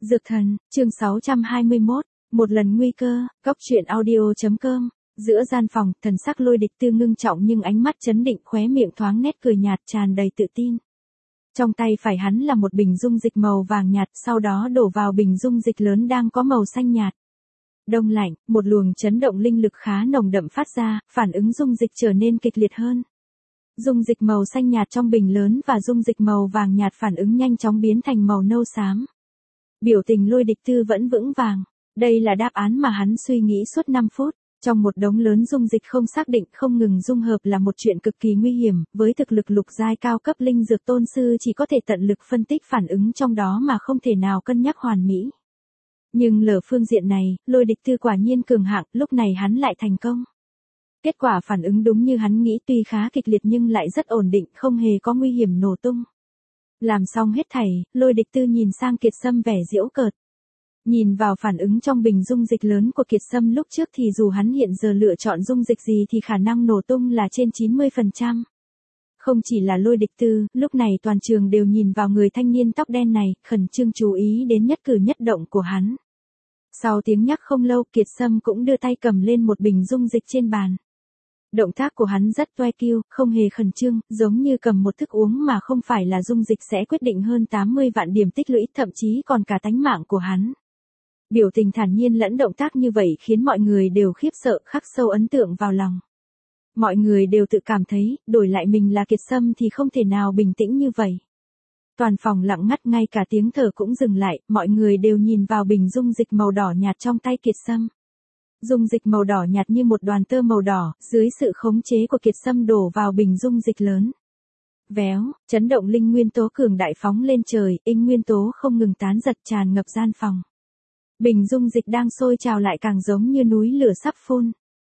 Dược thần, chương 621, một lần nguy cơ, góc truyện audio.com. Giữa gian phòng, thần sắc Lôi Địch Tư ngưng trọng nhưng ánh mắt chấn định, khóe miệng thoáng nét cười nhạt tràn đầy tự tin. Trong tay phải hắn là một bình dung dịch màu vàng nhạt, sau đó đổ vào bình dung dịch lớn đang có màu xanh nhạt. Đông lạnh, một luồng chấn động linh lực khá nồng đậm phát ra, phản ứng dung dịch trở nên kịch liệt hơn. Dung dịch màu xanh nhạt trong bình lớn và dung dịch màu vàng nhạt phản ứng nhanh chóng biến thành màu nâu xám. Biểu tình Lôi Địch Tư vẫn vững vàng. Đây là đáp án mà hắn suy nghĩ suốt 5 phút. Trong một đống lớn dung dịch không xác định không ngừng dung hợp là một chuyện cực kỳ nguy hiểm, với thực lực lục giai cao cấp linh dược tôn sư chỉ có thể tận lực phân tích phản ứng trong đó mà không thể nào cân nhắc hoàn mỹ. Nhưng lờ phương diện này, Lôi Địch Tư quả nhiên cường hạng, lúc này hắn lại thành công. Kết quả phản ứng đúng như hắn nghĩ, tuy khá kịch liệt nhưng lại rất ổn định, không hề có nguy hiểm nổ tung. Làm xong hết thảy, Lôi Địch Tư nhìn sang Kiệt Sâm vẻ giễu cợt. Nhìn vào phản ứng trong bình dung dịch lớn của Kiệt Sâm lúc trước thì dù hắn hiện giờ lựa chọn dung dịch gì thì khả năng nổ tung là trên 90%. Không chỉ là Lôi Địch Tư, lúc này toàn trường đều nhìn vào người thanh niên tóc đen này, khẩn trương chú ý đến nhất cử nhất động của hắn. Sau tiếng nhắc không lâu, Kiệt Sâm cũng đưa tay cầm lên một bình dung dịch trên bàn. Động tác của hắn rất toe kiêu, không hề khẩn trương, giống như cầm một thức uống mà không phải là dung dịch sẽ quyết định hơn 80 vạn điểm tích lũy, thậm chí còn cả tánh mạng của hắn. Biểu tình thản nhiên lẫn động tác như vậy khiến mọi người đều khiếp sợ, khắc sâu ấn tượng vào lòng. Mọi người đều tự cảm thấy, đổi lại mình là Kiệt Sâm thì không thể nào bình tĩnh như vậy. Toàn phòng lặng ngắt, ngay cả tiếng thở cũng dừng lại, mọi người đều nhìn vào bình dung dịch màu đỏ nhạt trong tay Kiệt Sâm. Dung dịch màu đỏ nhạt như một đoàn tơ màu đỏ, dưới sự khống chế của Kiệt Sâm đổ vào bình dung dịch lớn. Véo, chấn động linh nguyên tố cường đại phóng lên trời, inh nguyên tố không ngừng tán giật tràn ngập gian phòng. Bình dung dịch đang sôi trào lại càng giống như núi lửa sắp phun.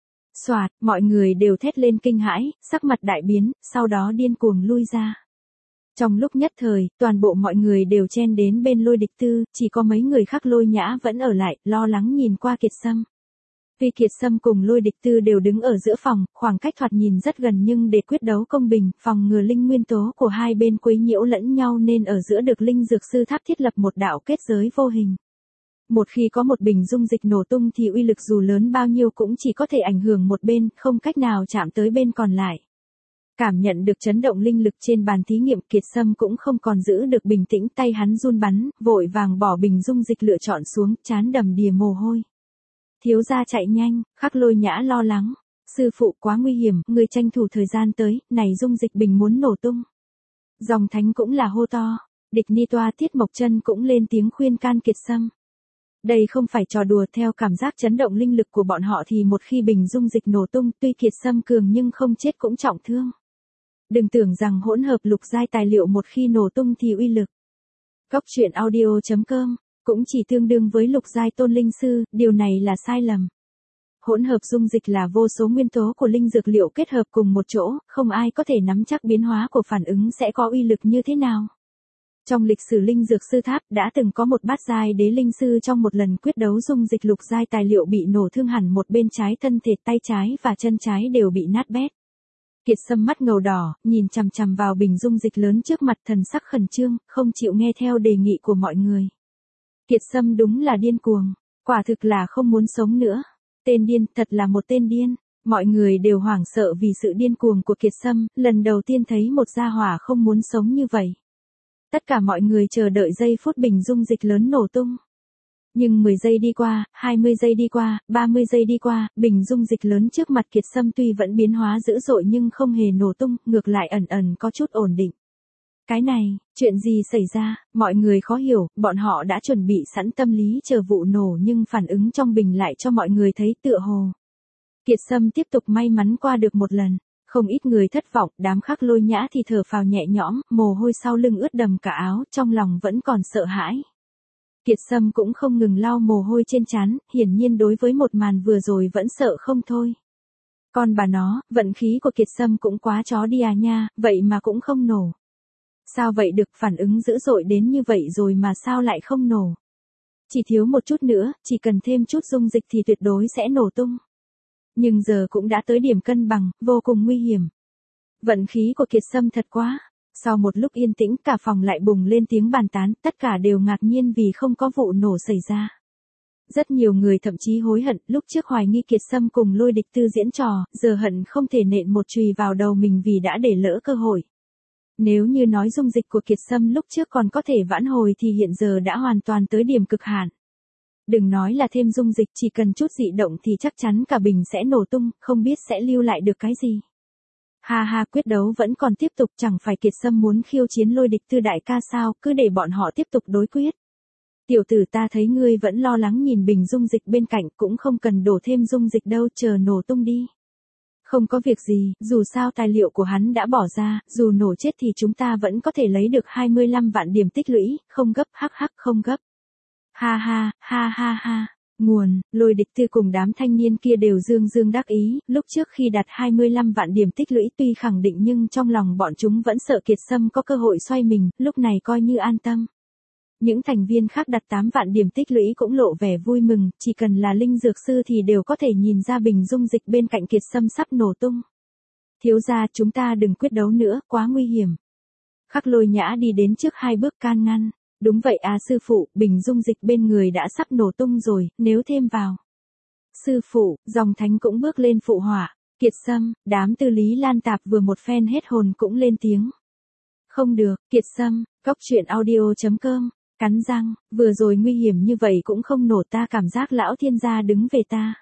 Soạt, mọi người đều thét lên kinh hãi, sắc mặt đại biến, sau đó điên cuồng lui ra. Trong lúc nhất thời, toàn bộ mọi người đều chen đến bên Lôi Địch Tư, chỉ có mấy người khác Lôi Nhã vẫn ở lại, lo lắng nhìn qua Kiệt Sâm. Vì Kiệt Sâm cùng Lôi Địch Tư đều đứng ở giữa phòng, khoảng cách thoạt nhìn rất gần nhưng để quyết đấu công bình, phòng ngừa linh nguyên tố của hai bên quấy nhiễu lẫn nhau nên ở giữa được linh dược sư tháp thiết lập một đạo kết giới vô hình. Một khi có một bình dung dịch nổ tung thì uy lực dù lớn bao nhiêu cũng chỉ có thể ảnh hưởng một bên, không cách nào chạm tới bên còn lại. Cảm nhận được chấn động linh lực trên bàn thí nghiệm, Kiệt Sâm cũng không còn giữ được bình tĩnh, tay hắn run bắn, vội vàng bỏ bình dung dịch lựa chọn xuống, trán đầm đìa mồ hôi. Thiếu gia chạy nhanh, Khắc Lôi Nhã lo lắng. Sư phụ quá nguy hiểm, người tranh thủ thời gian tới, này dung dịch bình muốn nổ tung. Dòng Thánh cũng là hô to. Địch Ni Toa Tiết Mộc Chân cũng lên tiếng khuyên can Kiệt Sâm. Đây không phải trò đùa, theo cảm giác chấn động linh lực của bọn họ thì một khi bình dung dịch nổ tung, tuy Kiệt Sâm cường nhưng không chết cũng trọng thương. Đừng tưởng rằng hỗn hợp lục giai tài liệu một khi nổ tung thì uy lực. Góc truyện audio.com cũng chỉ tương đương với lục giai tôn linh sư, điều này là sai lầm. Hỗn hợp dung dịch là vô số nguyên tố của linh dược liệu kết hợp cùng một chỗ, không ai có thể nắm chắc biến hóa của phản ứng sẽ có uy lực như thế nào. Trong lịch sử linh dược sư tháp đã từng có một bát giai đế linh sư trong một lần quyết đấu dung dịch lục giai tài liệu bị nổ thương hẳn một bên trái thân thể, tay trái và chân trái đều bị nát bét. Kiệt Sâm mắt ngầu đỏ, nhìn chằm chằm vào bình dung dịch lớn trước mặt, thần sắc khẩn trương, không chịu nghe theo đề nghị của mọi người. Kiệt Sâm đúng là điên cuồng, quả thực là không muốn sống nữa. Tên điên, thật là một tên điên. Mọi người đều hoảng sợ vì sự điên cuồng của Kiệt Sâm, lần đầu tiên thấy một gia hỏa không muốn sống như vậy. Tất cả mọi người chờ đợi giây phút bình dung dịch lớn nổ tung. Nhưng 10 giây đi qua, 20 giây đi qua, 30 giây đi qua, bình dung dịch lớn trước mặt Kiệt Sâm tuy vẫn biến hóa dữ dội nhưng không hề nổ tung, ngược lại ẩn ẩn có chút ổn định. Cái này, chuyện gì xảy ra, mọi người khó hiểu, bọn họ đã chuẩn bị sẵn tâm lý chờ vụ nổ nhưng phản ứng trong bình lại cho mọi người thấy tựa hồ. Kiệt Sâm tiếp tục may mắn qua được một lần. Không ít người thất vọng, đám Khắc Lôi Nhã thì thở phào nhẹ nhõm, mồ hôi sau lưng ướt đầm cả áo, trong lòng vẫn còn sợ hãi. Kiệt Sâm cũng không ngừng lau mồ hôi trên trán, hiển nhiên đối với một màn vừa rồi vẫn sợ không thôi. Con bà nó, vận khí của Kiệt Sâm cũng quá chó đi à nha, vậy mà cũng không nổ. Sao vậy được, phản ứng dữ dội đến như vậy rồi mà sao lại không nổ? Chỉ thiếu một chút nữa, chỉ cần thêm chút dung dịch thì tuyệt đối sẽ nổ tung. Nhưng giờ cũng đã tới điểm cân bằng, vô cùng nguy hiểm. Vận khí của Kiệt Sâm thật quá. Sau một lúc yên tĩnh cả phòng lại bùng lên tiếng bàn tán, tất cả đều ngạc nhiên vì không có vụ nổ xảy ra. Rất nhiều người thậm chí hối hận, lúc trước hoài nghi Kiệt Sâm cùng Lôi Địch Tư diễn trò, giờ hận không thể nện một chùy vào đầu mình vì đã để lỡ cơ hội. Nếu như nói dung dịch của Kiệt Sâm lúc trước còn có thể vãn hồi thì hiện giờ đã hoàn toàn tới điểm cực hạn. Đừng nói là thêm dung dịch, chỉ cần chút dị động thì chắc chắn cả bình sẽ nổ tung, không biết sẽ lưu lại được cái gì. Ha ha, quyết đấu vẫn còn tiếp tục, chẳng phải Kiệt Sâm muốn khiêu chiến Lôi Địch Tư đại ca sao, cứ để bọn họ tiếp tục đối quyết. Tiểu tử, ta thấy ngươi vẫn lo lắng nhìn bình dung dịch bên cạnh, cũng không cần đổ thêm dung dịch đâu, chờ nổ tung đi. Không có việc gì, dù sao tài liệu của hắn đã bỏ ra, dù nổ chết thì chúng ta vẫn có thể lấy được 25 vạn điểm tích lũy, không gấp, hắc hắc, không gấp. Ha ha, ha ha ha. Nguồn, Lôi Địch Tư cùng đám thanh niên kia đều dương dương đắc ý, lúc trước khi đặt 25 vạn điểm tích lũy tuy khẳng định nhưng trong lòng bọn chúng vẫn sợ Kiệt Sâm có cơ hội xoay mình, lúc này coi như an tâm. Những thành viên khác đặt 8 vạn điểm tích lũy cũng lộ vẻ vui mừng, chỉ cần là linh dược sư thì đều có thể nhìn ra bình dung dịch bên cạnh Kiệt Sâm sắp nổ tung. Thiếu gia, chúng ta đừng quyết đấu nữa, quá nguy hiểm. Khắc Lôi Nhã đi đến trước 2 bước can ngăn. Đúng vậy à sư phụ, bình dung dịch bên người đã sắp nổ tung rồi, nếu thêm vào. Sư phụ, dòng thánh cũng bước lên phụ họa. Kiệt Sâm, đám Tư Lý Lan Tạp vừa một phen hết hồn cũng lên tiếng. Không được, Kiệt Sâm, coctruyện.audio.com, cắn răng, vừa rồi nguy hiểm như vậy cũng không nổ, ta cảm giác lão thiên gia đứng về ta.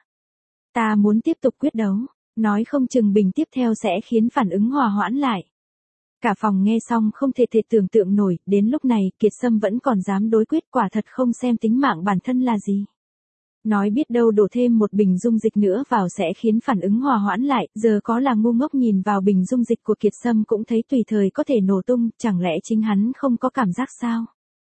Ta muốn tiếp tục quyết đấu, nói không chừng bình tiếp theo sẽ khiến phản ứng hòa hoãn lại. Cả phòng nghe xong không thể tưởng tượng nổi, đến lúc này Kiệt Sâm vẫn còn dám đối quyết, quả thật không xem tính mạng bản thân là gì. Nói biết đâu đổ thêm một bình dung dịch nữa vào sẽ khiến phản ứng hòa hoãn lại, giờ có là ngu ngốc nhìn vào bình dung dịch của Kiệt Sâm cũng thấy tùy thời có thể nổ tung, chẳng lẽ chính hắn không có cảm giác sao?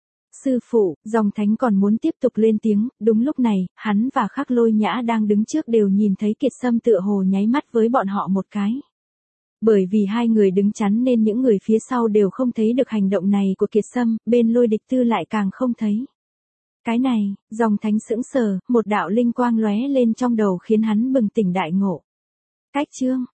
Sư phụ, dòng thánh còn muốn tiếp tục lên tiếng, đúng lúc này, hắn và Khắc Lôi Nhã đang đứng trước đều nhìn thấy Kiệt Sâm tựa hồ nháy mắt với bọn họ một cái. Bởi vì hai người đứng chắn nên những người phía sau đều không thấy được hành động này của Kiệt Sâm, bên Lôi Địch Tư lại càng không thấy. Cái này, dòng thánh sững sờ, một đạo linh quang lóe lên trong đầu khiến hắn bừng tỉnh đại ngộ. Cách chương